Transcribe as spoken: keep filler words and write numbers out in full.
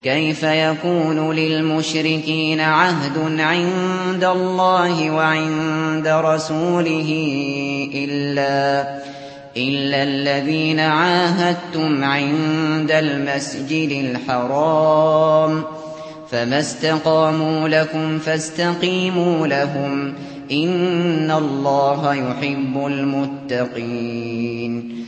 كيف يكون للمشركين عهد عند الله وعند رسوله إلا, إلا الذين عاهدتم عند المسجد الحرام فما استقاموا لكم فاستقيموا لهم إن الله يحب المتقين